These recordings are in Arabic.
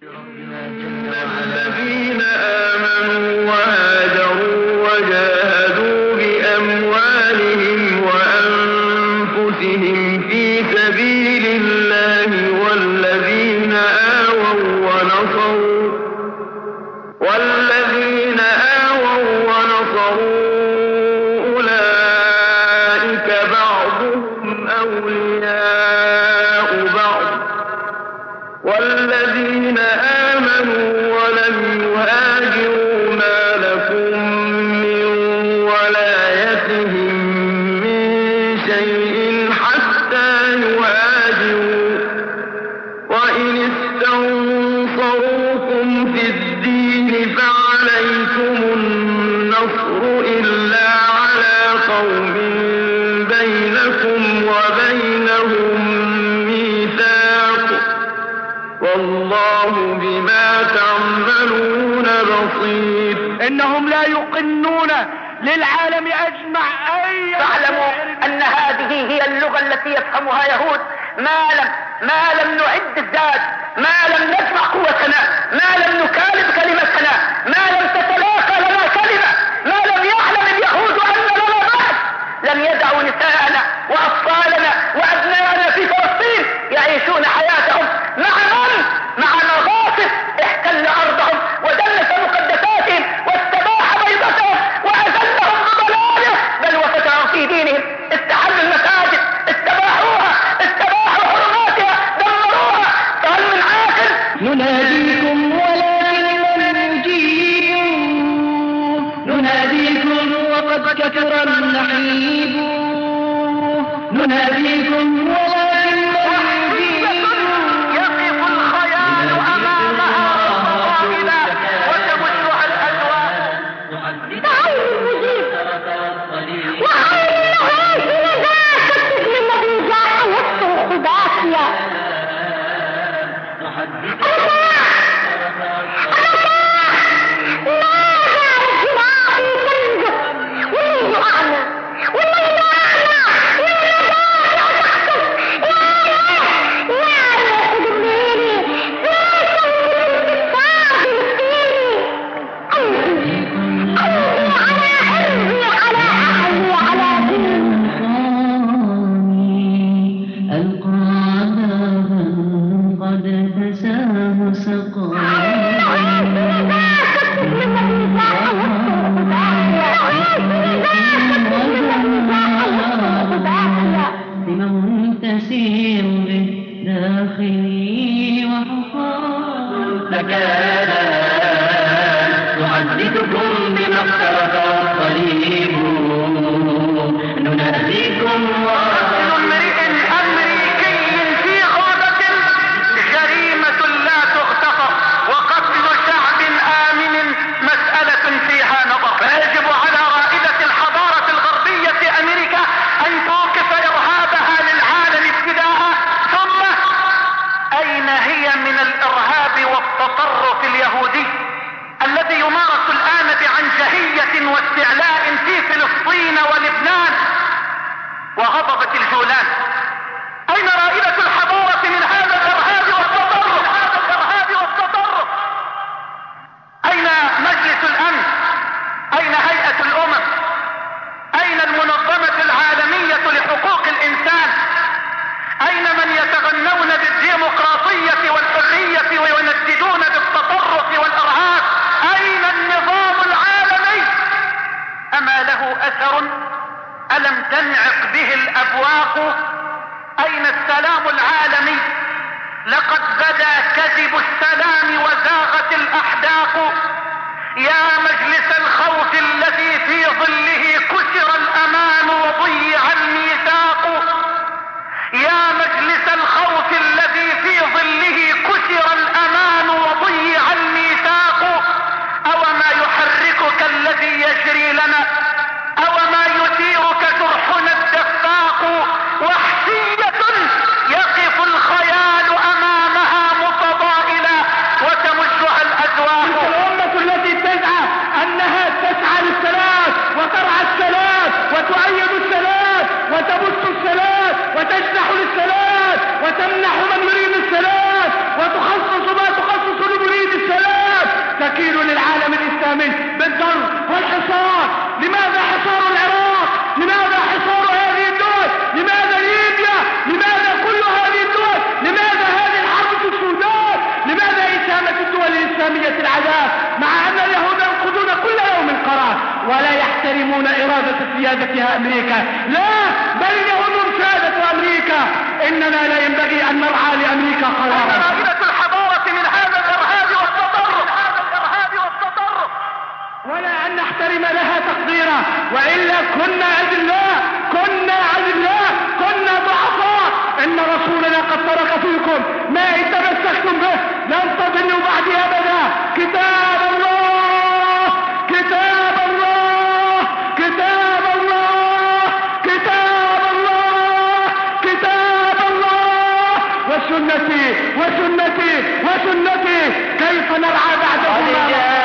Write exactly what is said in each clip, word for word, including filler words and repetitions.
الذين آمنوا وهاجروا وجاهدوا بأموالهم وأنفسهم في سبيل الله والذين آووا ونصروا والذين آووا ونصروا أولئك بعضهم أولياء بعض والذين آمنوا ولم يهاجروا ما لكم من ولايتهم من شيء حتى يهاجروا وإن استنصروكم في الدين فعليكم النصر إلا على قوم بينكم وبينهم ميثاق والله بما تعملون بصير. إنهم لا يقنون للعالم أجمع أي فاعلموا أن هذه هي اللغة التي يفهمها يهود. ما لم ما لم نعد الزاد، ما لم نجمع قوتنا، ما لم نكالب كلمتنا، ما لم تتلاقى لنا كلمة، ما لم يعلم اليهود أن لنا بعد، لم يدعوا نساءنا وأطفالنا وأبنائنا في فلسطين يعيشون حياتهم مع من؟ مع مغاصب احتل أرضهم ودنس مقدساتهم واستباح بيضتهم وأذلهم بضلاله بل وفتحوا في دينهم، استحلوا المساجد، استباحوها، استباحوا حرماتها، دمروها. فهل من عاقل؟ نناديكم ولكن لم يجيبوا، نناديكم وقد كثر النحيب، نناديكم ولكن لم يجيبوا. يقف الخيال أمامها متطاولا وتمشها الأذواق. تعالوا المجيب وعلمه في ذاك الطفل الذي جاء يسرق باكيا. وتبث الصلاة وتشرح للصلاة وتمنح من يريد الصلاة ولا يحترمون إرادة سيادتها أمريكا. لا، بل هم سادة أمريكا. إننا لا ينبغي أن نرعى لأمريكا قرارا. رائدة الحضارة من هذا الإرهاب والتطرف ولا أن نحترم لها تقديرا، وإلا كنا أذلاء، كنا أذلاء، كنا ضعفاء. إن رسولنا قد ترك فيكم ما إن تمسكتم به لن تضلوا بعد أبدا. كتاب الله، كتاب الله، كتاب الله، كتاب الله، كتاب الله، وسنتي وسنتي وسنتي. كيف نرعى بعدهما؟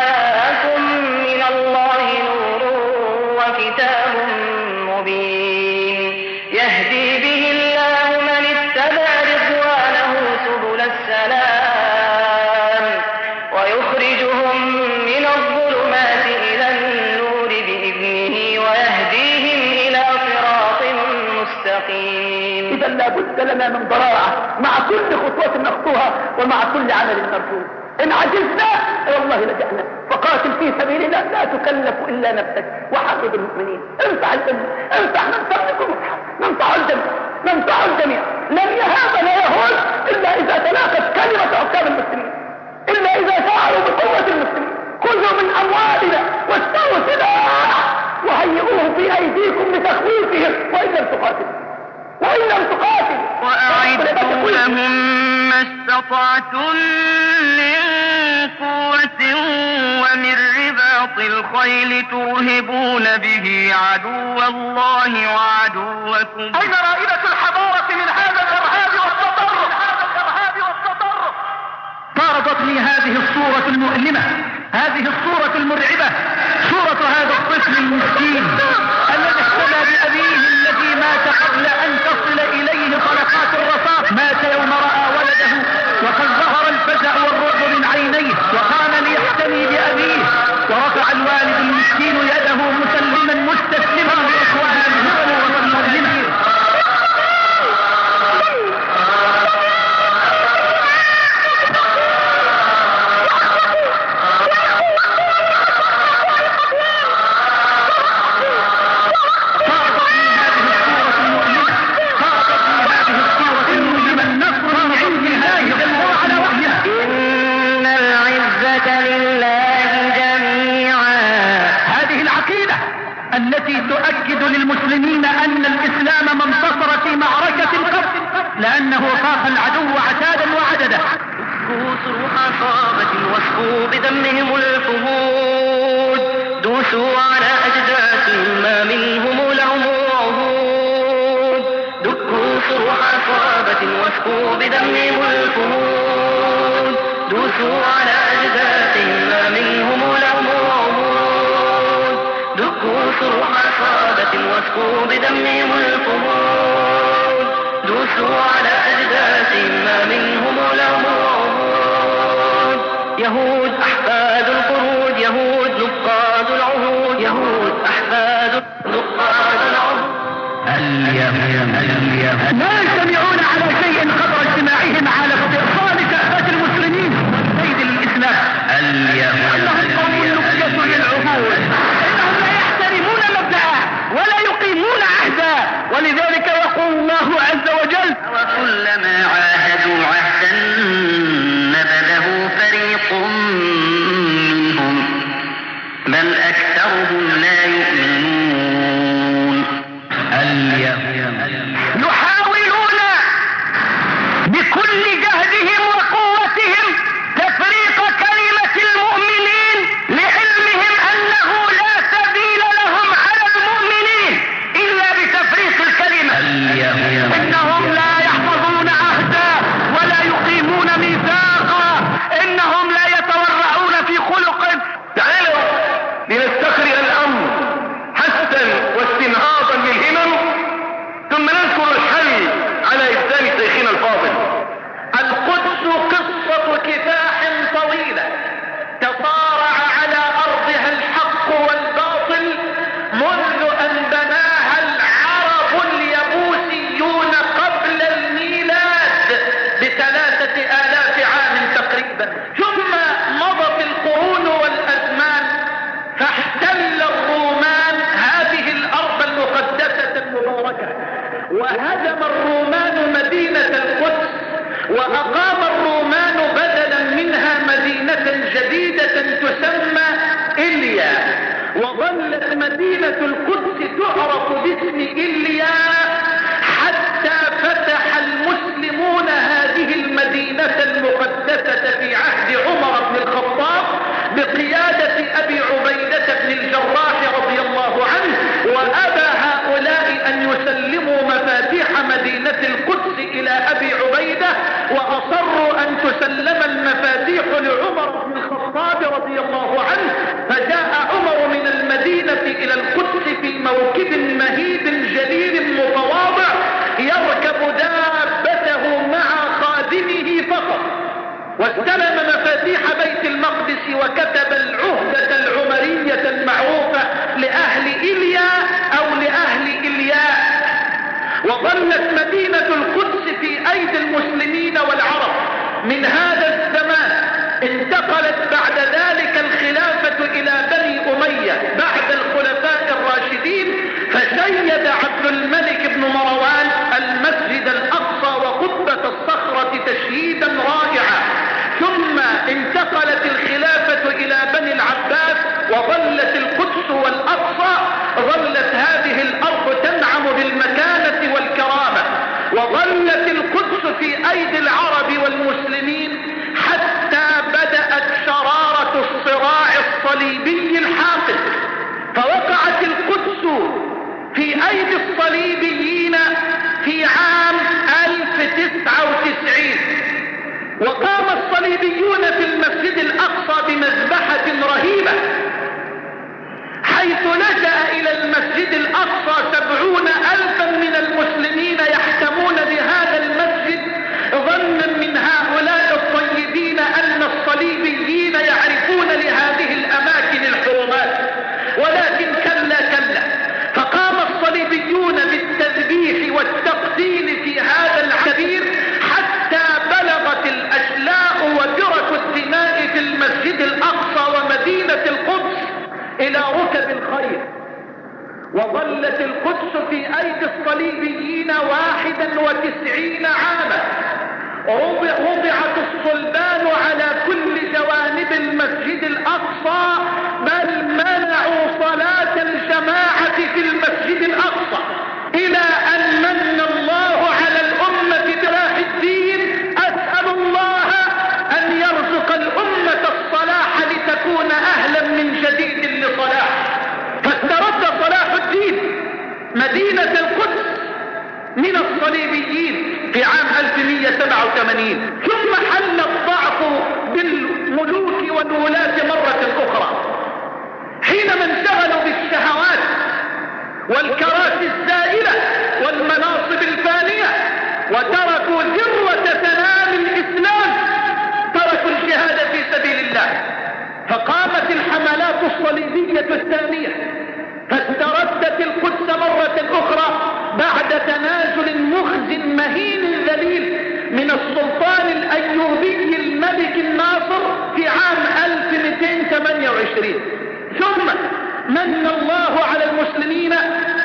كتاب مبين يهدي به الله من اتبع رضوانه سبل السلام ويخرجهم من الظلمات إلى النور بإذنه ويهديهم إلى صراط مستقيم. إذا لا بد لنا من ضراعة مع كل خطوة نخطوها ومع كل عمل نرجوه. إن عجزنا والله لجأنا. فقاتل في سبيل الله لا تكلف إلا نفسك وحبب المؤمنين. انفع الجميع، انفع من تملك المصحف، ننفع الجميع، ننفع الجميع. لن يهابنا يهود إلا إذا تلاقت كلمة حكام المسلمين، إلا إذا شعروا بقوة المسلمين. خذوا من أموالنا واشتروا سلاح وهيئوه في أيديكم لتخويفهم وإن لم تقاتلوا وإن لم تقاتلوا وأعدوا لهم ما استطعتم من قوة ومن رباط الخيل ترهبون به عدو الله وعدوكم. أين رائدة الحضارة من هذا الإرهاب والتطرف؟ طاردتني هذه الصورة المؤلمة، هذه الصورة المرعبة، صورة هذا الطفل المسكين الذي احتمى بأبيه الذي مات قبل أن تصل إليه طلقات الرصاص. مات يوم رأى ولده وقد ظهر الفزع والرعب من عينيه وقام ليحتمي بأبيه، ورفع الوالد المسكين يده مسلما مستسلما لإخوانه الصورة المؤلمة. التي تؤكد للمسلمين أن الإسلام ما انتصر في معركة القتل لأنه فاق العدو عتادا وعددا. دوسوا حصابة واسقوا بدمهم الفهود، دوسوا على أجداثهم ما منهم لهم عهود. دكوا صروح عصابة واسقوا بدمهم الفهود، دوسوا على أجداثهم ما منهم لهم عهود. دكوا صروح عصابة واسقوا بدمهم الفهود، دوسوا على أجداثهم ما منهم لهم عهود. يهود أحفاد القرود، يهود نقاد العهود، يهود أحفاد نقاد العهود. اليهود اليهود لا يجتمعون على شيء قدر اجتماعهم على استئصال كافة المسلمين من قيد الإسلام. اليهود انهم قوم نكية للعهود، انهم لا يحترمون مبدأه ولا يقيمون عهدا، ولذلك يقول الله عز وجل: وكلما عاهدوا عهدا نبذه فريق منهم بل أكثرهم لا يؤمنون. يحاولون بكل مدينة القدس تعرف باسم إلياء حتى فتح المسلمون هذه المدينة المقدسة في عهد عمر بن الخطاب بقيادة أبي عبيدة بن الجراح رضي الله عنه، وأبى هؤلاء أن يسلموا مفاتيح مدينة القدس إلى أبي عبيدة، وأصروا أن تسلم المفاتيح لعمر بن الخطاب رضي الله عنه. فجاء عمر من المدينة إلى القدس في موكب مهيب جليل متواضع يركب دابته مع خادمه فقط، واستلم مفاتيح بيت المقدس وكتب العهدة العمرية المعروفة لأهل إلياء أو لأهل إلياء. وظلت مدينة القدس في أيدي المسلمين والعرب من هذا الزمان. انتقلت بعد ذلك الخلافة إلى بني أمية بعد الخلفاء الراشدين، فشيد عبد الملك بن مروان المسجد الأقصى وقبة الصخرة تشييدا رائعا. ثم انتقلت الخلافة إلى بني العباس وظلت القدس والأقصى، ظلت هذه الأرض تنعم بالمكانة والكرامة، وظلت القدس في أيدي العرب والمسلمين حتى بدأت شرارة الصراع الصليبي الحاقد، فوقعت القدس في أيدي الصليبيين في عام ألف وتسعة وتسعين، وقام الصليبيون في المسجد الأقصى بمذبحة رهيبة، حيث لجأ إلى المسجد الأقصى سبعون ألفا من المسلمين يحتمون بهذا المسجد، ظنا من هؤلاء الطيبين أن الصليبيين يعرفون لهذه الأماكن الحرمات، ولكن كلا كلا، فقام الصليبيون بالتذبيح والتقتيل في هذا الكبير حتى بلغت الأشلاء وجرة الدماء في المسجد الأقصى ومدينة القدس إلى ركب الخيل. وظلت القدس في أيدي الصليبيين واحدا وتسعين عاما، وضعت الصلبان على كل جوانب المسجد الأقصى، بل منعوا صلاة الجماعة في المسجد الأقصى، إلى أن من الله على الأمة براح الدين. أسأل الله أن يرزق الأمة الصلاح لتكون أهلا من جديد لصلاح. فاسترد صلاح الدين مدينة القدس من الصليبيين في عام ألف ومئة وسبعة وثمانين، ثم حل الضعف بالملوك والولاة مرة أخرى حينما انشغلوا بالشهوات والكراسي الزائلة والمناصب الفانية، وتركوا ذروة سنام الإسلام، تركوا الجهاد في سبيل الله. فقامت الحملات الصليبية الثانية فاستردت القدس مرة أخرى بعد تنازل مخزٍ مهين ذليل من السلطان الأيوبي الملك الناصر في عام ألف ومئتين وثمانية وعشرين. ثم من الله على المسلمين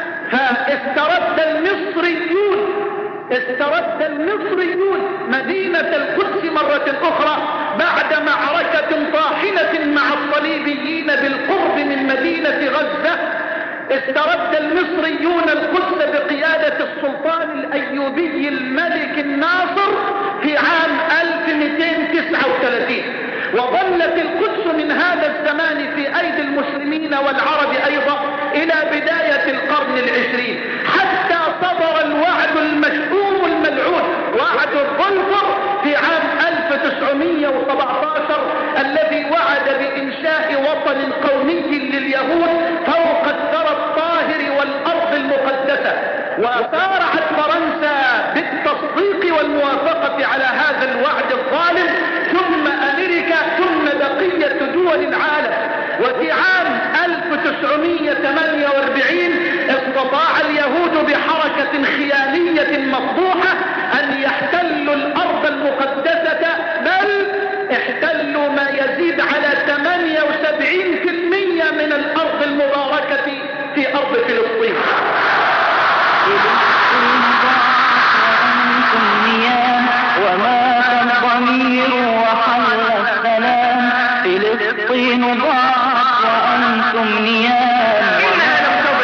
فاسترد المصريون استرد المصريون مدينة القدس مرة أخرى بعد معركة طاحنة مع الصليبيين بالقرب من مدينة غزة. استرد المصريون القدس بقيادة السلطان الأيوبي الملك الناصر في عام ألف ومئتين وتسعة وثلاثين، وظلت القدس من هذا الزمان في أيدي المسلمين والعرب أيضا إلى بداية القرن العشرين، حتى صدر الوعد المشؤوم الملعون وعد الظلفر في عام ألف وتسعمئة وسبعة عشر الذي وعد بإنشاء وطن قومي لليهود فوق الثرى الطاهر والأرض المقدسة. وسارعت فرنسا بالتصديق والموافقة على هذا الوعد الظالم، ثم أمريكا، ثم بقية دول العالم. وفي عام ألف وتسعمئة وثمانية وأربعين استطاع اليهود بحركة خيالية مفضوحة أن يحتلوا الأرض المقدسة، بل احتلوا ما يزيد على ثمانية وسبعين بالمئة من الأرض المباركة في أرض فلسطين. وما الضمير وحل السلام، فلسطين ضاعت وأنتم نيام. إنها لم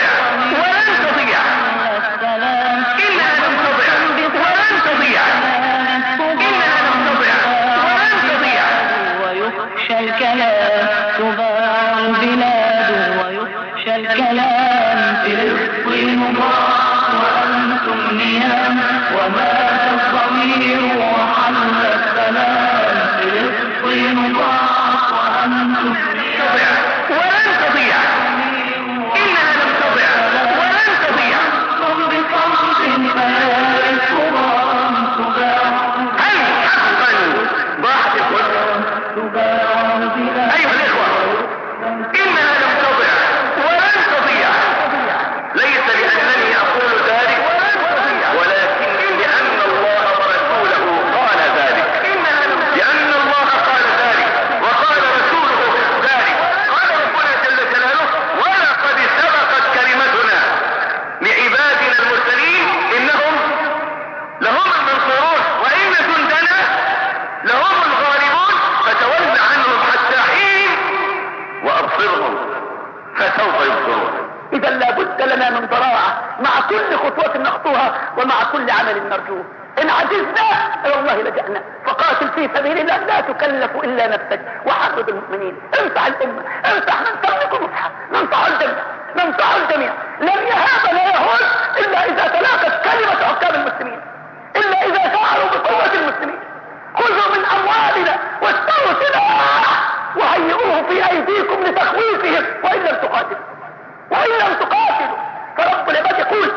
كل خطوة نخطوها ومع كل عمل نرجوه. إن عجزنا إلى الله لجأنا. فقاتل في سبيل الله لا تكلف إلا نفسك وحرض المؤمنين. انصح الأمة، انصح من تملك مصحف، ننصح الجميع، ننصح الجميع. لن يهابنا يهود إلا إذا تلاقت كلمة حكام المسلمين، إلا إذا شعروا بقوة المسلمين. خذوا من أموالنا واشتروا سلاح وهيئوه في أيديكم لتخويفهم وإن لم تقاتلوا، وإن لم تقاتلوا. فرب العباد يقول: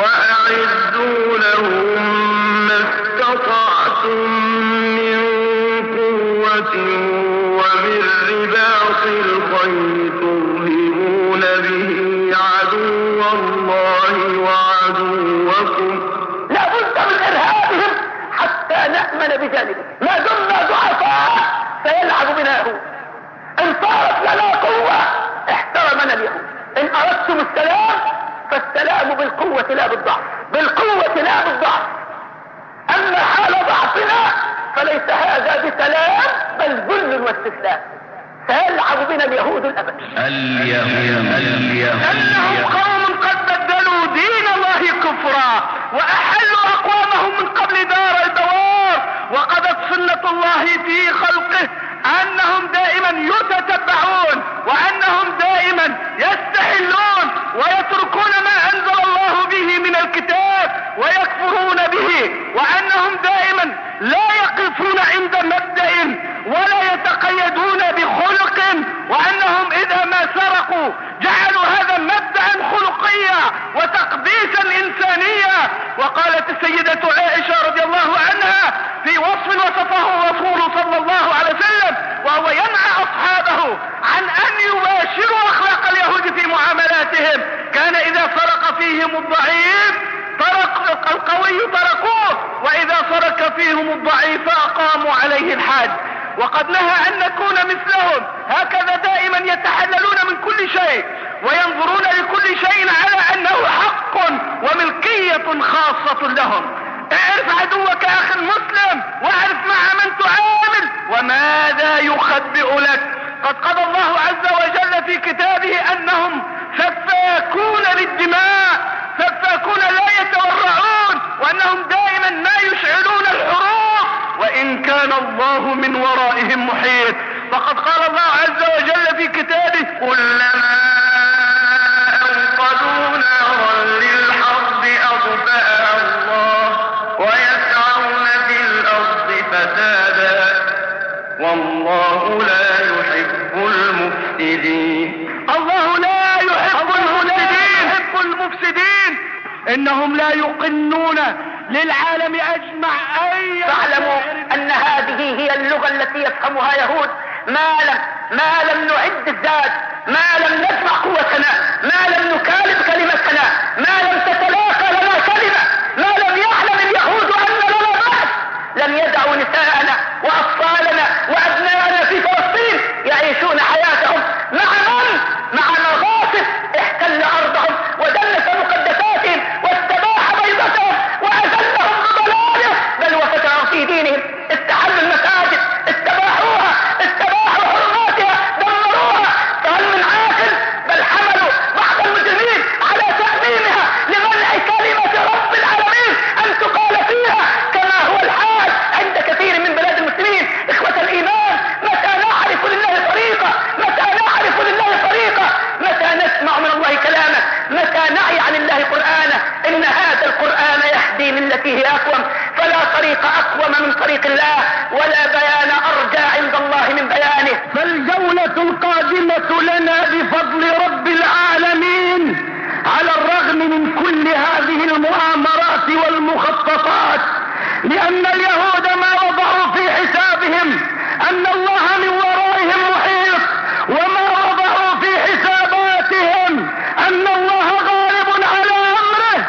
وأعدوا لهم ما استطعتم من قوة ومن رباط الخيل ترهبون به عدو الله وعدوكم. لا بد من إرهابهم حتى نأمن بجانبه. ما دمنا ضعفاء سيلعب بنا يهود. إن صارت لنا قوة احترمنا اليهود. إن أردتم السلام فالسلام بالقوة لا بالضعف، بالقوة لا بالضعف. أما حال ضعفنا فليس هذا بسلام بل ذل واستسلام. سيلعب بنا اليهود الأبد. اليهود اليهود أنهم قوم قد بدلوا دين الله كفرا وأحلوا أقوامهم من قبل دار البوار، وقضت سنة الله في خلقه أنهم دائما يتتبعون وأنهم دائما يستحلون ويتركون ما أنزل الله به من الكتاب ويكفرون به، وأنهم دائما لا يقفون عند مبدأ ولا يتقيدون بخلق، وأنهم إذا ما سرقوا جعلوا هذا مبدأ خلقيا وتقديسا إنسانيا. وقالت السيدة عائشة رضي الله عنها في وصف وصفه الرسول صلى الله عليه وسلم وهو ينهى أصحابه عن أن يباشروا أخلاق اليهود في معاملاتهم: كان إذا سرق فيهم الضعيف ترك القوي تركوه، وإذا سرق فيهم الضعيف أقاموا عليه الحد. وقد نهى أن نكون مثلهم، هكذا دائما يتحللون من كل شيء وينظرون لكل شيء على أنه حق وملكية خاصة لهم. اعرف عدوك أخي المسلم واعرف مع من تعامل وماذا يخبئ لك. قد قضى الله عز وجل في كتابه أنهم سفاكون للدماء، سفاكون لا يتورعون، وأنهم دائما ما يشعلون الحروب وإن كان الله من ورائهم محيط. فقد قال الله عز وجل في كتابه: كلما أوقدوا نارا للحرب أطفأها الله ويسعون في الأرض فسادا والله لا يحب المفسدين. الله لا يحب المفسدين، يحب المفسدين. إنهم لا يقنون للعالم أجمع أي. فاعلموا أن هذه هي اللغة التي يفهمها يهود. ما لم ما لم نعد الذات، ما لم نجمع قوتنا، ما لم نكالب كلمتنا، ما لم تتلاقى لنا كلمة، ما لم يعلم اليهود أن لنا بأس، لم يدعوا نساءنا وأطفالنا وأبنائنا في فلسطين يعيشون حياتهم مع من؟ مع مغاصب احتل أرضهم ودنس مقدساتهم واستباح بيضتهم وأذلهم بضلاله بل وفتروا في دينهم. استحلوا المساجد، استباحوها، استباحوا حرماتها، دمروها. فهل من عاقل؟ بل حملوا بعض المجرمين على تأميمها لمنع كلمة رب العالمين أن تقال فيها كما هو الحال عند كثير من بلاد المسلمين. إخوة الإيمان، متى نعرف لله طريقة؟ متى نعرف لله طريقة؟ متى نسمع من الله كلامه؟ متى نعي عن الله قرآنه؟ إن هذا القرآن يهدي للتي هي أقوم، فلا طريق أقوم من طريق الله ولا بيان أرجى عند الله من بيانه. فالجولة القادمة لنا بفضل رب العالمين على الرغم من كل هذه المؤامرات والمخططات، لأن اليهود ما وضعوا في حسابهم أن الله من ورائهم محيط، وما وضعوا في حساباتهم أن الله غالب على أمره،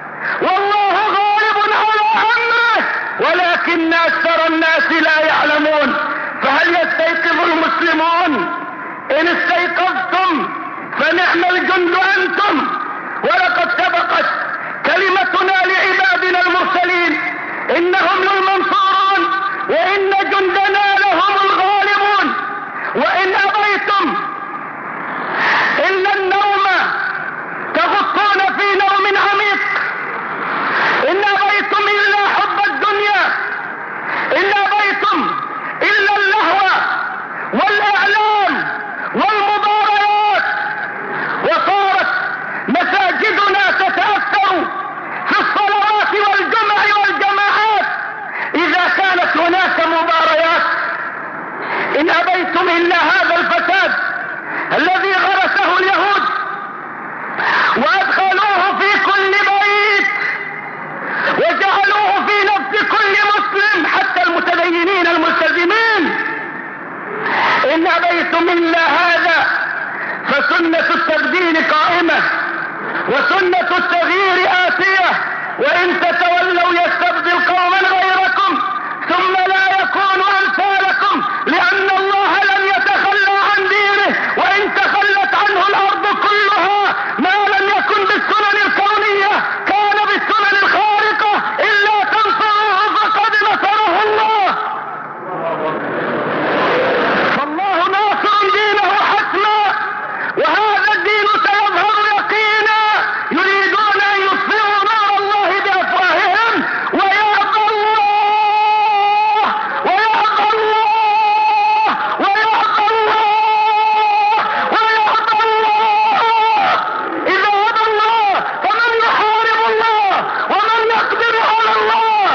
والله غالب على أمره، ولكن أكثر الناس لا يعلمون. فهل يستيقظ المسلمون؟ إن استيقظتم فنعم الجند أنتم، ولقد سبقت كلمتنا لعبادنا المرسلين إنهم للمنصورون وإن جندنا لهم الغالبون. وإن أبيتم إن النوم تغطون في نوم عميق إن أبيتم إلا هذا الفساد الذي غرسه اليهود وأدخلوه في كل بيت وجعلوه في نفس كل مسلم حتى المتدينين الملتزمين، إن أبيتم إلا هذا فسنة التبديل قائمة وسنة التغيير آتية، وإن تتولوا يستبدل قوما غيركم ثم لا يكونوا أمثالكم، لأن الله لم يتخلى عن دينه، وإن تخلت عنه الأرض كلها ما لم يكن بالسنن الكونية كان بالسنن الخارقة، إلا تنصروه فقد نصره الله. فالله ناصر دينه حتما، وهذا الدين سيظهر يقينا. يريدون أن يطفئوا نور الله بأفواههم ويأبى الله ويأبى الله ويأبى الله ويأبى الله. إذا أبى الله فمن يحارب الله ومن يقدر على الله؟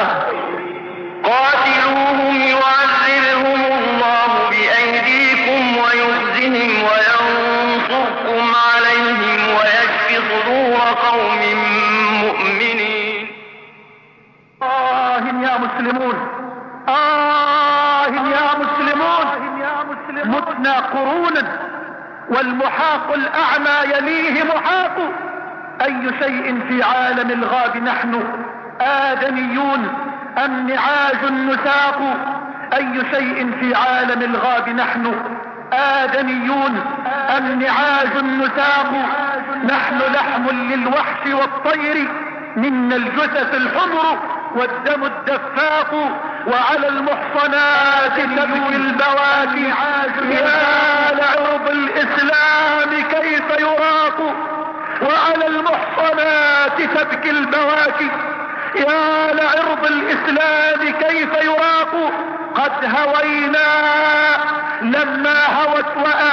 قاتلوهم يعذبهم الله بأيديكم ويخزهم وينصركم عليهم ويشفي صدور قوم مؤمنين. آه يا مسلمون، آه يا مسلمون، متنا قرونا والمحاق الأعمى يليه محاق. أي شيء في عالم الغاب نحن آدميون أم نعاج نساق؟ أي شيء في عالم الغاب نحن آدميون أم نعاج نساق؟ نحن لحم للوحش والطير، منا الجثث الحمر والدم الدفاق، وعلى المحصنات تبكي البواكي. يا لعرض الإسلام كيف يراق، وعلى المحصنات تبكي البواكي. يا لعرض الإسلام كيف يراق، قد هوينا لما هوت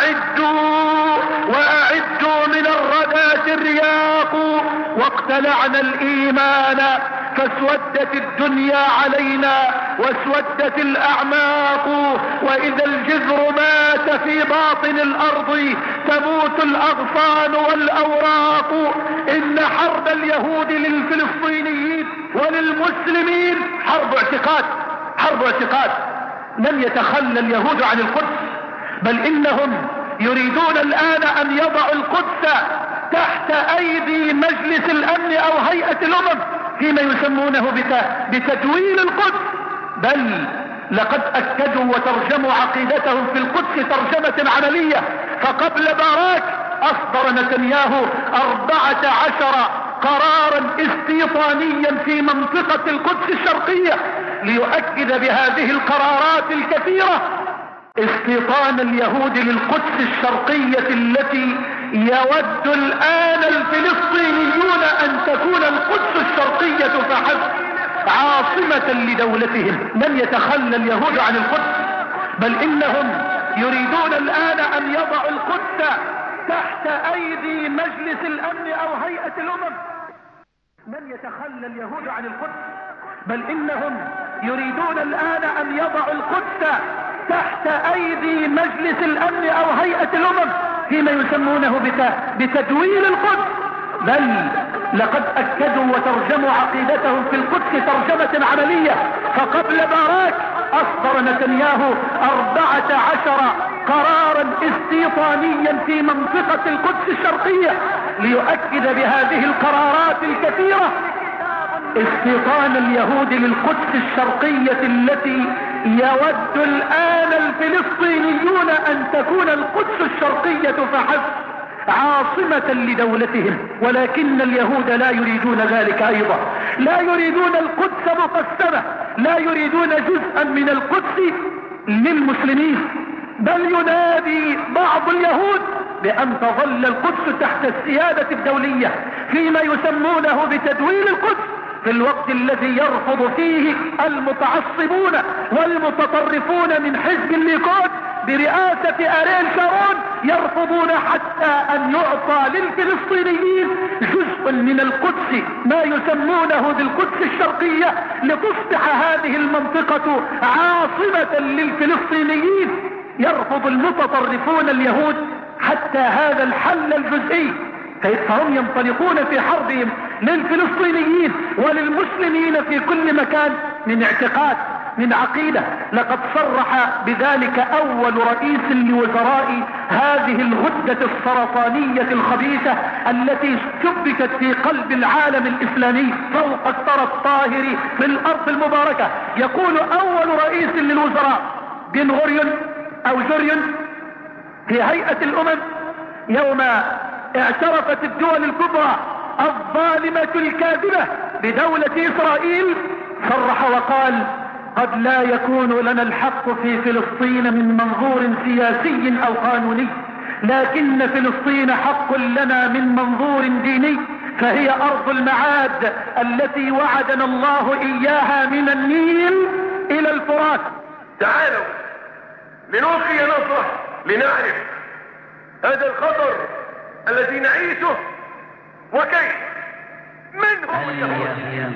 وأعدوا وأعدوا من الردى الرياق، واقتلعنا الإيمان فاسودت الدنيا علينا واسودت الأعماق. وإذا الجذر مات في باطن الأرض تموت الأغصان والأوراق. إن حرب اليهود للفلسطينيين وللمسلمين حرب اعتقاد، حرب اعتقاد. لم يتخلى اليهود عن القدس، بل إنهم يريدون الآن أن يضعوا القدس تحت أيدي مجلس الأمن أو هيئة الأمم فيما يسمونه بتدويل القدس. بل لقد أكدوا وترجموا عقيدتهم في القدس ترجمة عملية. فقبل باراك أصدر نتنياهو أربعة عشر قرارا استيطانيا في منطقة القدس الشرقية ليؤكد بهذه القرارات الكثيرة استيطان اليهود للقدس الشرقية التي يود الآن الفلسطينيون أن تكون القدس الشرقية فحسب عاصمة لدولتهم. لم يتخلى اليهود عن القدس، بل إنهم يريدون الآن أن يضعوا القدس تحت أيدي مجلس الأمن أو هيئة الأمم. لم يتخلى اليهود عن القدس، بل إنهم يريدون الآن أن يضعوا القدس تحت أيدي مجلس الأمن أو هيئة الأمم فيما يسمونه بتدويل القدس. بل لقد أكدوا وترجموا عقيدتهم في القدس ترجمة عملية. فقبل باراك أصدر نتنياهو أربعة عشر قرارا استيطانيا في منطقة القدس الشرقية ليؤكد بهذه القرارات الكثيرة استيطان اليهود للقدس الشرقية التي يود الآن الفلسطينيون أن تكون القدس الشرقية فحسب عاصمة لدولتهم. ولكن اليهود لا يريدون ذلك أيضا، لا يريدون القدس مقسمة، لا يريدون جزءا من القدس للمسلمين، بل ينادي بعض اليهود بأن تظل القدس تحت السيادة الدولية فيما يسمونه بتدويل القدس، في الوقت الذي يرفض فيه المتعصبون والمتطرفون من حزب الليكود برئاسة أريل شارون يرفضون حتى أن يعطى للفلسطينيين جزء من القدس ما يسمونه بالقدس الشرقية لتصبح هذه المنطقة عاصمة للفلسطينيين. يرفض المتطرفون اليهود حتى هذا الحل الجزئي، فهم ينطلقون في حربهم للفلسطينيين وللمسلمين في كل مكان من اعتقاد من عقيدة. لقد صرح بذلك اول رئيس لوزراء هذه الغدة السرطانية الخبيثة التي شبكت في قلب العالم الاسلامي فوق الثرى الطاهر في الارض المباركة. يقول اول رئيس للوزراء بن غوريون او جوريون في هيئة الامم يوم اعترفت الدول الكبرى الظالمة الكاذبة بدولة اسرائيل، صرح وقال: قد لا يكون لنا الحق في فلسطين من منظور سياسي او قانوني، لكن فلسطين حق لنا من منظور ديني، فهي ارض المعاد التي وعدنا الله اياها من النيل الى الفرات. تعالوا لنلقي نظرة لنعرف هذا الخطر الذي نعيشه وكيف. من هم اليهود؟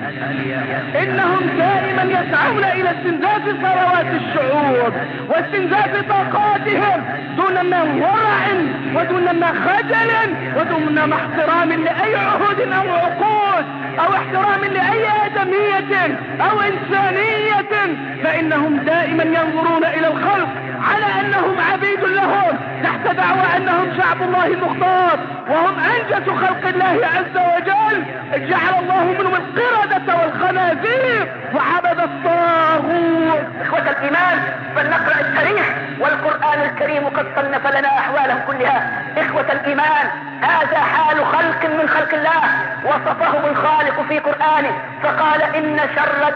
انهم دائما يسعون الى استنزاف ثروات الشعوب واستنزاف طاقاتهم دون ما ورع ودون ما خجل ودون ما احترام لاي عهود او عقود او احترام لاي ادمية او انسانية، فانهم دائما ينظرون الى الخلق على انهم عبيد لهم تحت دعوى انهم شعب الله المختار، وهم انجس خلق الله عز وجل. جعل الله منهم القردة والخنازير وعبد الطاغوت. اخوة الايمان، فلنقرأ التاريخ والقرآن الكريم قد صنف لنا احوالهم كلها. اخوة الايمان، هذا حال خلق من خلق الله وصفهم الخالق في قرآنه فقال: ان شر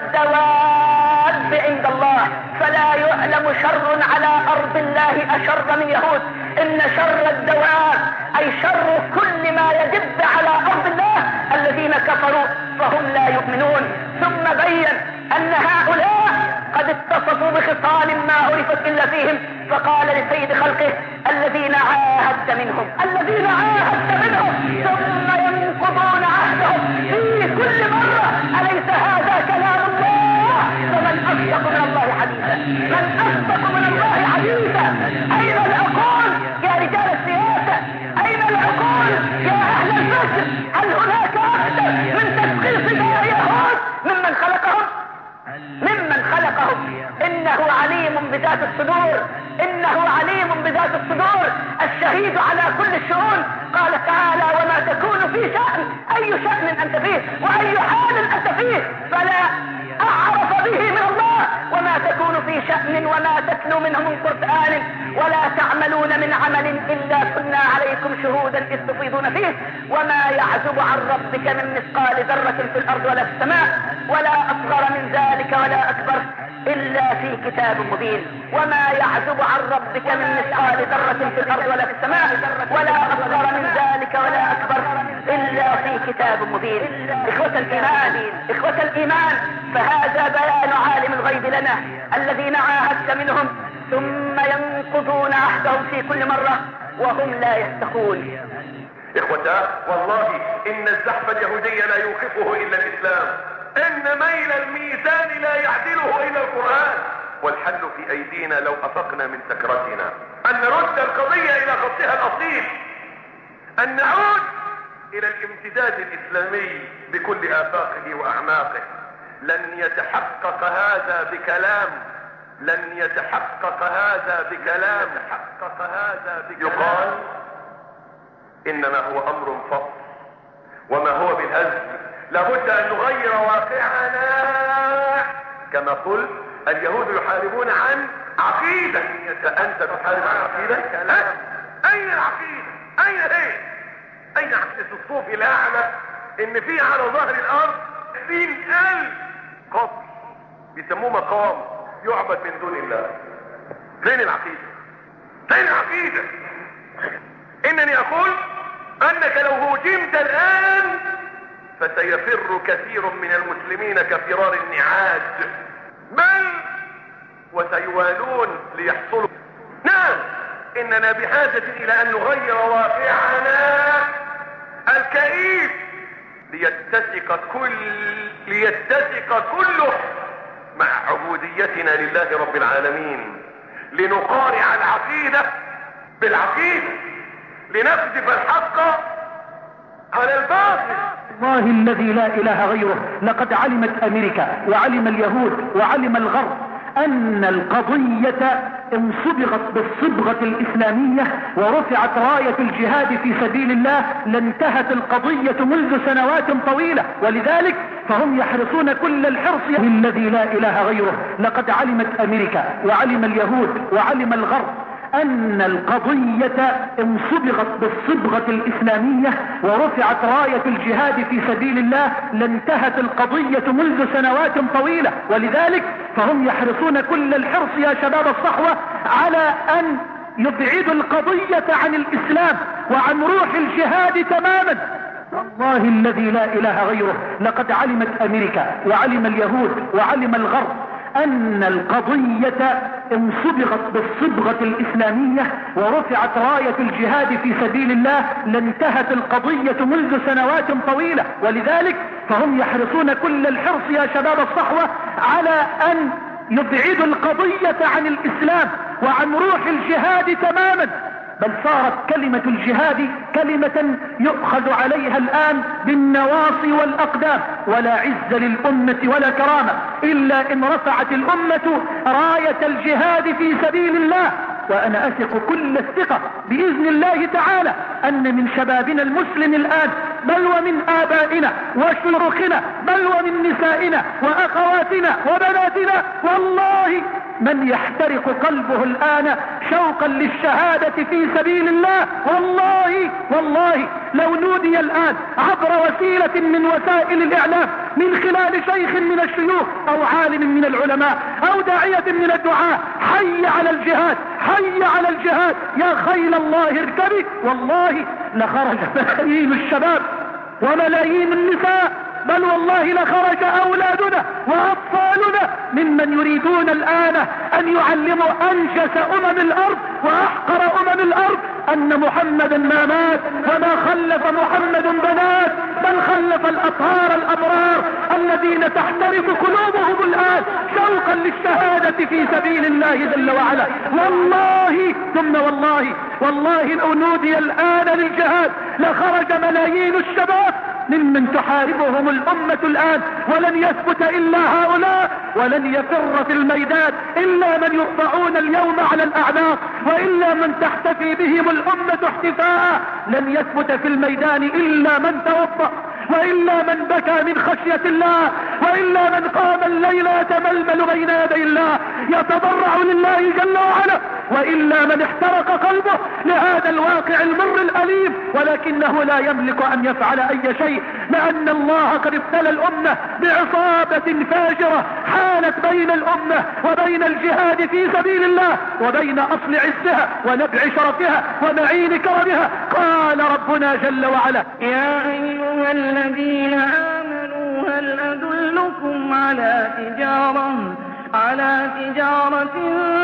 الدواب عند الله فلا يعلم شر على ارض الله اشر من يهود. ان شر الدواب اي شر كل ما يدب على ارض الله الذين كفروا فهم لا يؤمنون. ثم بين ان هؤلاء قد اتصفوا بخصال ما عرفت الا فيهم، فقال لسيد خلقه: الذين عاهدت منهم الذين عاهدت منهم ثم ينقضون عهدهم في كل مرة. أليس هذا كلام الله؟ فمن أصدق من الله حديثا؟ من أصدق من الله حديثا؟ أين العقول يا رجال السياسة؟ أين العقول يا أهل الفكر؟ هل هناك أكثر من تشخيص اليهود ممن خلقهم؟ ممن خلقهم. إنه عليم بذات الصدور، إنه عليم بذات الصدور الشهيد على كل الشؤون. قال تعالى: وما تكون في شأن، أي شأن أنت فيه وأي حال أنت فيه فلا أعرف به من الله. وما تكون في شأن وما تتلو منه من قرآن ولا تعملون من عمل إلا كنا عليكم شهودا إذ تفيضون فيه. وما يعزب عن ربك من مثقال ذرة في الأرض ولا في السماء ولا أصغر من ذلك ولا أكبر إلا في كتاب مبين. وما يعزب عن ربك من مثقال ذرة في الأرض ولا في السماء ولا أصغر من ذلك ولا أكبر إلا في كتاب مبين. إخوة الإيمان، إخوة الإيمان، فهذا بيان عالم الغيب لنا الذين عاهدت منهم ثم ينقضون عهدهم في كل مرة وهم لا يتقون. إخوتاه، والله إن الزحف اليهودي لا يوقفه إلا الإسلام، إن ميل الميزان لا يعدله إلا القرآن، والحل في أيدينا لو أفقنا من سكرتنا أن نرد القضية إلى خطها الأصيل، أن نعود إلى الامتداد الإسلامي بكل آفاقه وأعماقه. لن يتحقق هذا بكلام، لن يتحقق هذا بكلام يتحقق هذا بكلام يقال إنما هو أمر فصل وما هو بالهزل. لابد أن نغير واقعنا. كما قلت، اليهود يحاربون عن عقيدة، أنت تحارب عن عقيدة؟ أين العقيدة؟ أين هي؟ أين عقيدة الصوفي الأعلى إن في على ظهر الأرض ستين ألف قبر بيسموه مقام يعبد من دون الله؟ فين العقيدة؟ فين العقيدة؟ إنني أقول أنك لو هوجمت الآن فسيفر كثير من المسلمين كفرار النعاج، بل وسيوالون ليحصلوا. نعم، إننا بحاجة إلى أن نغير واقعنا الكئيب ليتسق كل ليتسق كله مع عبوديتنا لله رب العالمين. لنقارع العقيدة بالعقيدة، لنقذف الحق على الباطل. الله الذي لا اله غيره، لقد علمت امريكا وعلم اليهود وعلم الغرب ان القضية انصبغت بالصبغة الاسلامية ورفعت راية الجهاد في سبيل الله لانتهت القضية منذ سنوات طويلة، ولذلك فهم يحرصون كل الحرص. الذي لا اله غيره، لقد علمت امريكا وعلم اليهود وعلم الغرب ان القضية انصبغت بالصبغة الاسلامية ورفعت راية الجهاد في سبيل الله لانتهت القضية منذ سنوات طويلة، ولذلك فهم يحرصون كل الحرص يا شباب الصحوة على ان يبعدوا القضية عن الاسلام وعن روح الجهاد تماما. والله الذي لا اله غيره، لقد علمت امريكا وعلم اليهود وعلم الغرب ان القضية انصبغت بالصبغة الاسلامية ورفعت راية الجهاد في سبيل الله لانتهت القضية منذ سنوات طويلة، ولذلك فهم يحرصون كل الحرص يا شباب الصحوة على ان يبعدوا القضية عن الاسلام وعن روح الجهاد تماما، بل صارت كلمة الجهاد كلمة يؤخذ عليها الآن بالنواصي والأقدام، ولا عز للأمة ولا كرامة إلا إن رفعت الأمة راية الجهاد في سبيل الله. وأنا أثق كل الثقة بإذن الله تعالى أن من شبابنا المسلم الآن بل ومن آبائنا وشيوخنا بل ومن نسائنا وأخواتنا وبناتنا والله من يحترق قلبه الآن شوقا للشهادة في سبيل الله. والله والله لو نودي الآن عبر وسيلة من وسائل الإعلام من خلال شيخ من الشيوخ أو عالم من العلماء أو داعية من الدعاء حي على الجهاد حي على الجهاد يا خيل الله اركبي، والله لخرج ملايين الشباب وملايين النساء، بل والله لخرج أولادنا وأطفالنا ممن يريدون الآن أن يعلموا أنجس أمم الأرض وأحقر أمم الأرض أن محمدا ما مات وما خلف محمد بنات، بل خلف الأطهار الأبرار الذين تحترق قلوبهم الآن شوقا للشهادة في سبيل الله جل وعلا. والله ثم والله والله لو نودي الآن للجهاد لخرج ملايين الشباب ممن تحاربهم الأمة الآن، ولن يثبت إلا هؤلاء، ولن يفر في الميدان إلا من يقطعون اليوم على الأعناق، وإلا من تحتفي بهم الأمة احتفاء، لن يثبت في الميدان إلا من توضأ، وإلا من بكى من خشية الله، وإلا من قام الليل يتململ بين يدي الله يتضرع لله جل وعلا، وإلا من احترق قلبه لهذا الواقع المر الأليم ولكنه لا يملك أن يفعل أي شيء، لأن الله قد ابتلى الأمة بعصابة فاجرة حالت بين الأمة وبين الجهاد في سبيل الله وبين أصل عزها ونبع شرفها ومعين كرمها. قال ربنا جل وعلا: يا أيها الذين آمنوا هل أدلكم على تجارة على تجارة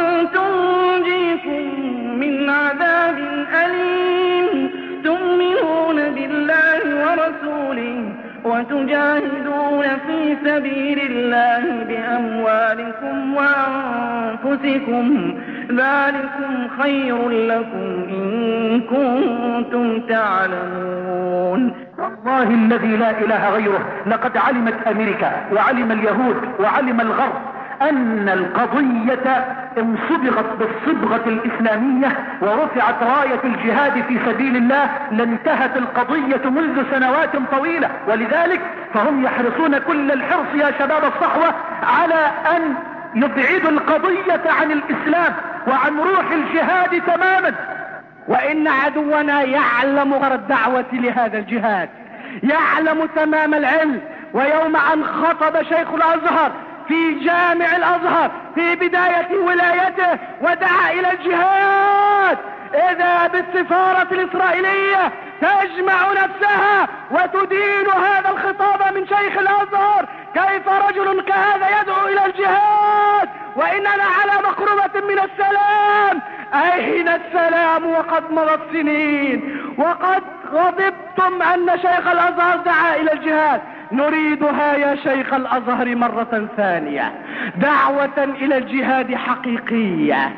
تنجيكم من عذاب أليم تؤمنون بالله ورسوله وتجاهدون في سبيل الله بأموالكم وأنفسكم ذلكم خير لكم إن كنتم تعلمون. والله الذي لا إله غيره لقد علمت أمريكا وعلم اليهود وعلم الغرب أن القضية انصبغت بالصبغة الإسلامية ورفعت راية الجهاد في سبيل الله لانتهت القضية منذ سنوات طويلة، ولذلك فهم يحرصون كل الحرص يا شباب الصحوة على أن يبعدوا القضية عن الإسلام وعن روح الجهاد تماما. وإن عدونا يعلم غير الدعوة لهذا الجهاد، يعلم تمام العلم. ويوم أن خطب شيخ الأزهر في جامع الأزهر في بداية ولايته ودعا إلى الجهاد، إذا بالسفارة الإسرائيلية تجمع نفسها وتدين هذا الخطاب من شيخ الأزهر. كيف رجل كهذا يدعو إلى الجهاد وإننا على مقربة من السلام؟ أين السلام وقد مضت سنين؟ وقد غضبتم أن شيخ الأزهر دعا إلى الجهاد. نريدها يا شيخ الازهر مرة ثانية، دعوة الى الجهاد حقيقية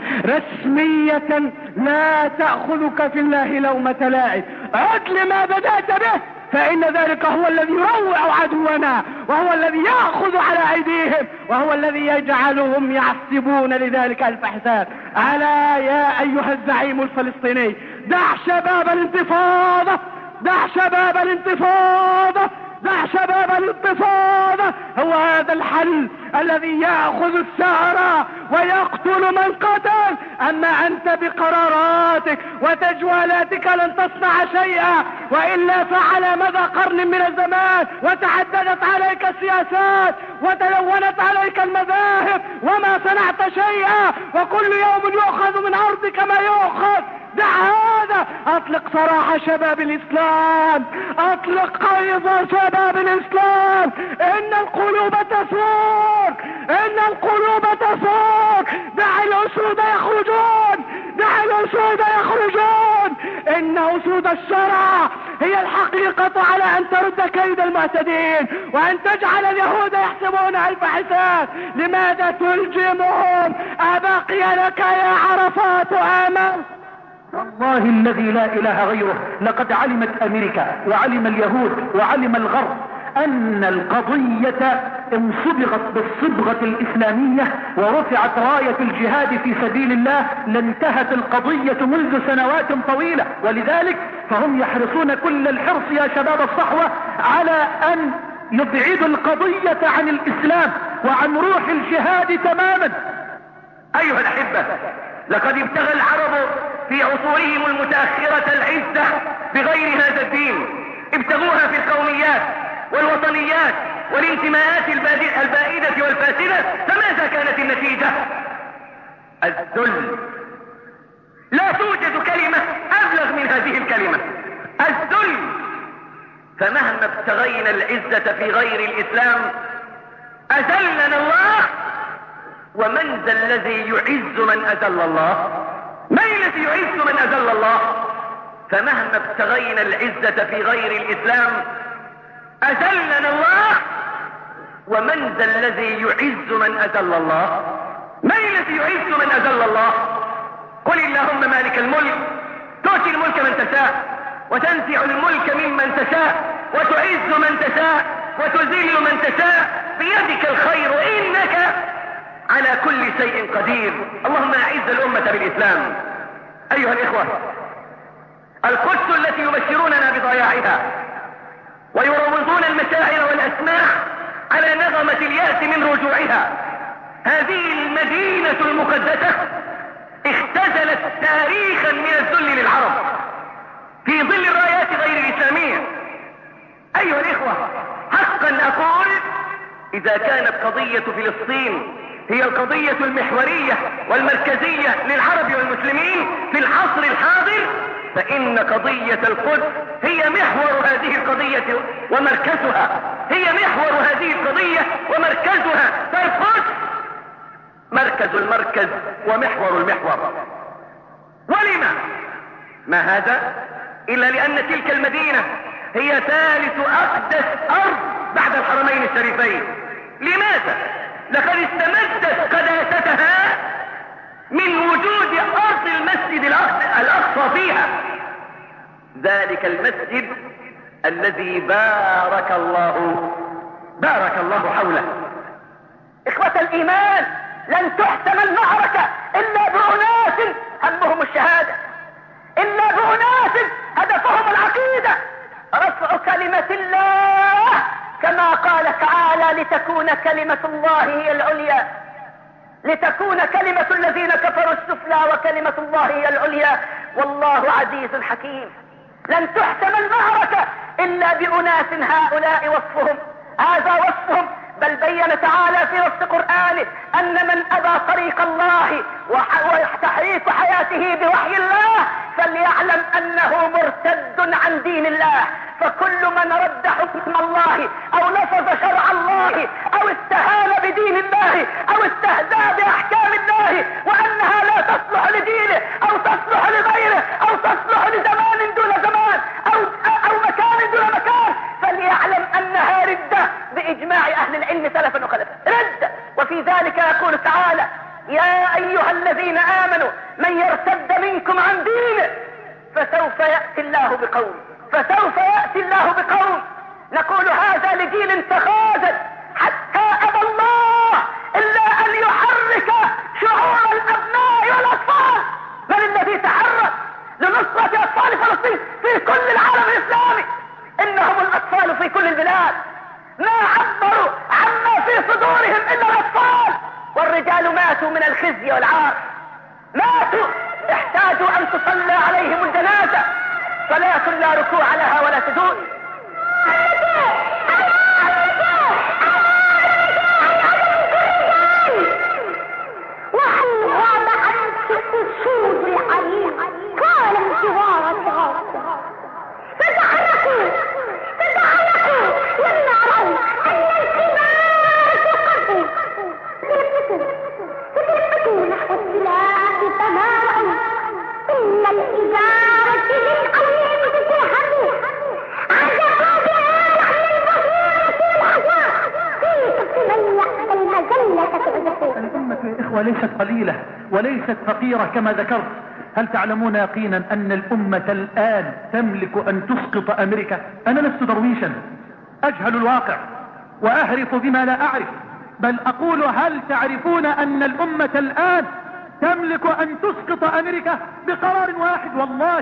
رسمية لا تأخذك في الله لومة لاعب. عد لما بدأت به، فإن ذلك هو الذي يروع عدونا، وهو الذي يأخذ على أيديهم، وهو الذي يجعلهم يحسبون لذلك ألف حساب. ألا يا أيها الزعيم الفلسطيني، دع شباب الانتفاضة، دع شباب الانتفاضة، دع شباب الانتفاضة. هو هذا الحل الذي يأخذ الثأر ويقتل من قتل. أما أنت بقراراتك وتجوالاتك لن تصنع شيئا، وإلا فعلى مدى قرن من الزمان وتعددت عليك السياسات وتلونت عليك المذاهب وما صنعت شيئا، وكل يوم يؤخذ من أرضك ما يؤخذ. دع هذا، اطلق سراح شباب الاسلام، اطلق ايضا شباب الاسلام. ان القلوب تثور، ان القلوب تثور. دع الاسود يخرجون، دع الاسود يخرجون. ان اسود الشرع هي الحقيقة على ان ترد كيد المعتدين، وان تجعل اليهود يحسبون الف حساب. لماذا تلجمهم؟ ابقي لك يا عرفات امل؟ والله الذي لا اله غيره، لقد علمت امريكا وعلم اليهود وعلم الغرب ان القضية ان صبغت بالصبغة الاسلامية ورفعت راية الجهاد في سبيل الله لانتهت القضية منذ سنوات طويلة. ولذلك فهم يحرصون كل الحرص يا شباب الصحوة على ان يبعدوا القضية عن الاسلام وعن روح الجهاد تماما. ايها الاحبة، لقد ابتغى العرب في عصورهم المتأخرة العزة بغير هذا الدين، ابتغوها في القوميات والوطنيات والانتماءات البائدة والفاسدة. فماذا كانت النتيجة؟ الذل. لا توجد كلمة أبلغ من هذه الكلمة، الذل. فمهما ابتغينا العزة في غير الإسلام أذلنا الله. ومن ذا الذي يعز من أذل الله؟ من الذي يعز من أذل الله؟ فمهما ابتغينا العزة في غير الإسلام أذلنا الله. ومن ذا الذي يعز من أذل الله؟ من الذي يعز من أذل الله؟ قل اللهم مالك الملك تؤتي الملك من تشاء وتنزع الملك ممن تشاء وتعز من تشاء وتذل من تشاء بيدك الخير إنك على كل شيء قدير. اللهم اعز الأمة بالإسلام. أيها الإخوة، القدس التي يبشروننا بضياعها ويروضون المشاعر والأسماع على نغمة اليأس من رجوعها، هذه المدينة المقدسة اختزلت تاريخا من الذل للعرب في ظل الرايات غير الإسلامية. أيها الإخوة، حقا أقول إذا كانت قضية فلسطين هي القضية المحورية والمركزية للعرب والمسلمين في العصر الحاضر، فإن قضية القدس هي محور هذه القضية ومركزها، هي محور هذه القضية ومركزها. فالقدس مركز المركز ومحور المحور. ولما؟ ما هذا إلا لأن تلك المدينة هي ثالث أقدس أرض بعد الحرمين الشريفين. لماذا؟ لقد استمدت قداستها من وجود أرض المسجد الأقصى فيها، ذلك المسجد الذي بارك الله بارك الله حوله. إخوة الإيمان، لن تحسم المعركة إلا بأناس همهم الشهادة، إلا بأناس هدفهم العقيدة، رفع كلمة الله كما قال تعالى: لتكون كلمة الله هي العليا، لتكون كلمة الذين كفروا السفلى وكلمة الله هي العليا والله عزيز حكيم. لن تحسم المعركة إلا بأناس هؤلاء وصفهم، هذا وصفهم. بل بين تعالى في نص قرآنه أن من أبى طريق الله وتحريك حياته بوحي الله فليعلم أنه مرتد عن دين الله. فكل من رد حكم الله أو نفذ شرع الله أو استهان بدين الله أو استهزأ بأحكام الله وأنها لا تصلح لدينه أو تصلح لغيره أو تصلح لزمان دون زمان أو, أو مكان دون مكان، فليعلم أنها ردة من يرتد منكم عن دينه فسوف يأتي الله بقوم فسوف يأتي الله بقوم نقول هذا لجيل تخاذل حتى أبى الله إلا أن يحرك شعور الأبناء والأطفال. من الذي تحرك لنصرة أطفال فلسطين في كل العالم الإسلامي؟ إنهم الأطفال في كل البلاد، ما عبروا عما في صدورهم إلا الأطفال، والرجال ماتوا من الخزي والعار، ماتوا احتاجوا أن تصلى عليهم الجنازة، صلاة لا ركوع لها ولا سجود. وهل غاب عنك الصوت العريض قال انتظار الصغار فتحركوا فتحركوا لما رأوا أن الحمار توقفوا فتلفتوا فتلفتوا نحو السلاح تماما إن الإجارة من أولهم تتلهبوا عزقوا بها عن البصيرة والعزاء كيف تميح المجلة تعزقوا. الأمة يا إخوة ليست قليلة وليست فقيرة كما ذكرت. هل تعلمون يقينا أن الأمة الآن تملك أن تسقط أمريكا؟ أنا لست درويشا أجهل الواقع وأهرف بما لا أعرف، بل أقول هل تعرفون أن الأمة الآن تملك أن تسقط أمريكا بقرار واحد؟ والله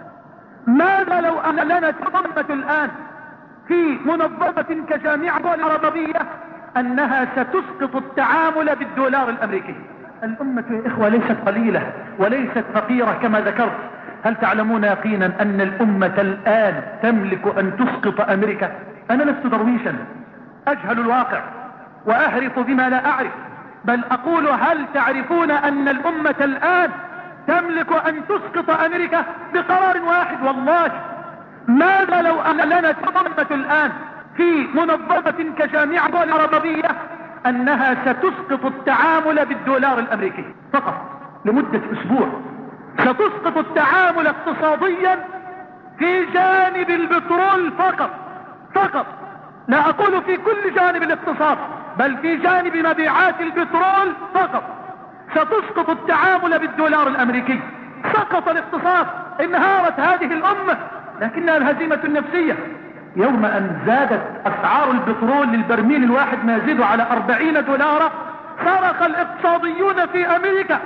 ماذا لو أعلنت الأمة الآن في منظمة كجامعة الدول العربية أنها ستسقط التعامل بالدولار الأمريكي؟ الأمة يا إخوة ليست قليلة وليست فقيرة كما ذكرت. هل تعلمون يقينا أن الأمة الآن تملك أن تسقط أمريكا؟ أنا لست درويشا أجهل الواقع وأهرف بما لا أعرف، بل أقول هل تعرفون أن الأمة الآن تملك أن تسقط أمريكا بقرار واحد؟ والله ماذا لو أعلنت الأمة الآن في منظمة كجامعة الدول العربية أنها ستسقط التعامل بالدولار الأمريكي فقط لمدة أسبوع؟ ستسقط التعامل اقتصاديا في جانب البترول فقط فقط، لا أقول في كل جانب الاقتصاد، بل في جانب مبيعات البترول فقط. ستسقط التعامل بالدولار الأمريكي، سقط الاقتصاد، انهارت هذه الأمة. لكنها الهزيمة النفسية يوم أن زادت أسعار البترول للبرميل الواحد ما يزيد على أربعين دولارا، صرخ الاقتصاديون في أمريكا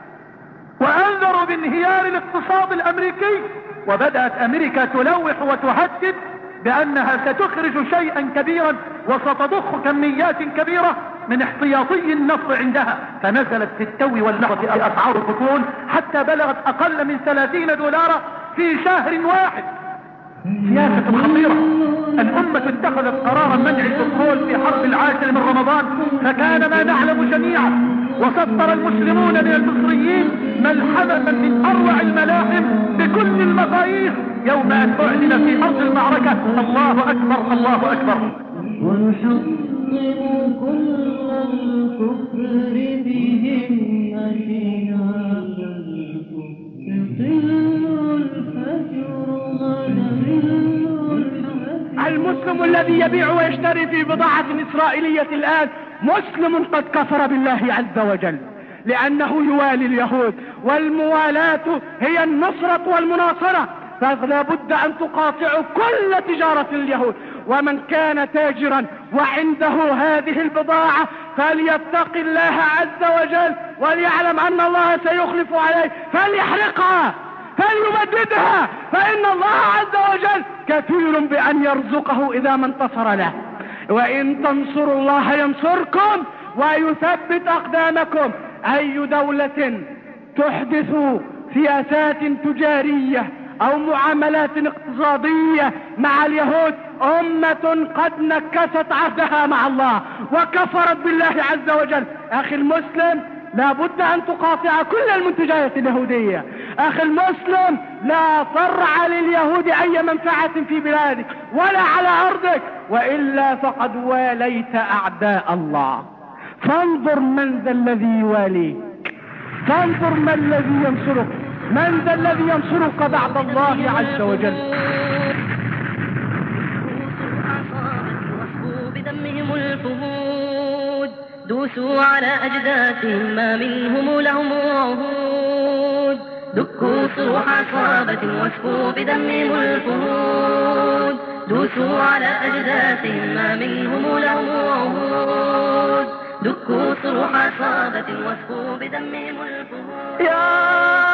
وأنذروا بانهيار الاقتصاد الأمريكي، وبدأت أمريكا تلوح وتهدد بأنها ستخرج شيئا كبيرا وستضخ كميات كبيرة من احتياطي النفط عندها، فنزلت في التو واللحظة أسعار البترول حتى بلغت أقل من ثلاثين دولارا في شهر واحد. سياسة خطيرة. الأمة اتخذت قرارا منع البترول في حرب العاشر من رمضان، فكان ما نعلم جميعا وسطر المسلمون من المصريين ملحمة من أروع الملاحم بكل المقاييس يوم أن أعلن في أرض المعركة الله أكبر الله أكبر. ونحطم كل الكفر بهم أشياء يطل الفجر غدا. المسلم الذي يبيع ويشتري في بضاعة إسرائيلية الآن مسلم قد كفر بالله عز وجل، لأنه يوالي اليهود، والموالاة هي النصرة والمناصرة، فلا بد أن تقاطعوا كل تجارة اليهود. ومن كان تاجرا وعنده هذه البضاعة فليتق الله عز وجل وليعلم أن الله سيخلف عليه، فليحرقها فليبددها، فإن الله عز وجل كثير بأن يرزقه إذا ما انتصر له. وإن تنصروا الله ينصركم ويثبت أقدامكم. أي دولة تحدث سياسات تجارية أو معاملات اقتصادية مع اليهود أمة قد نكست عهدها مع الله وكفرت بالله عز وجل. أخي المسلم لا بد أن تقاطع كل المنتجات اليهودية. أخي المسلم لا ترعى لليهود أي منفعة في بلادك ولا على أرضك، وإلا فقد واليت أعداء الله. فانظر من ذا الذي يواليك، فانظر من الذي ينصرك، من ذا الذي ينصرك بعد الله عز وجل. بدمهم الفهود دوسوا على أجداثهم ما منهم لهم عهود. دكوا صروح عصابة واسفوا بدمهم الفهود دوسوا على أجداثهم ما منهم لهم وعهود دكوا صروح عصابة واسفوا بدمهم الفهود. يا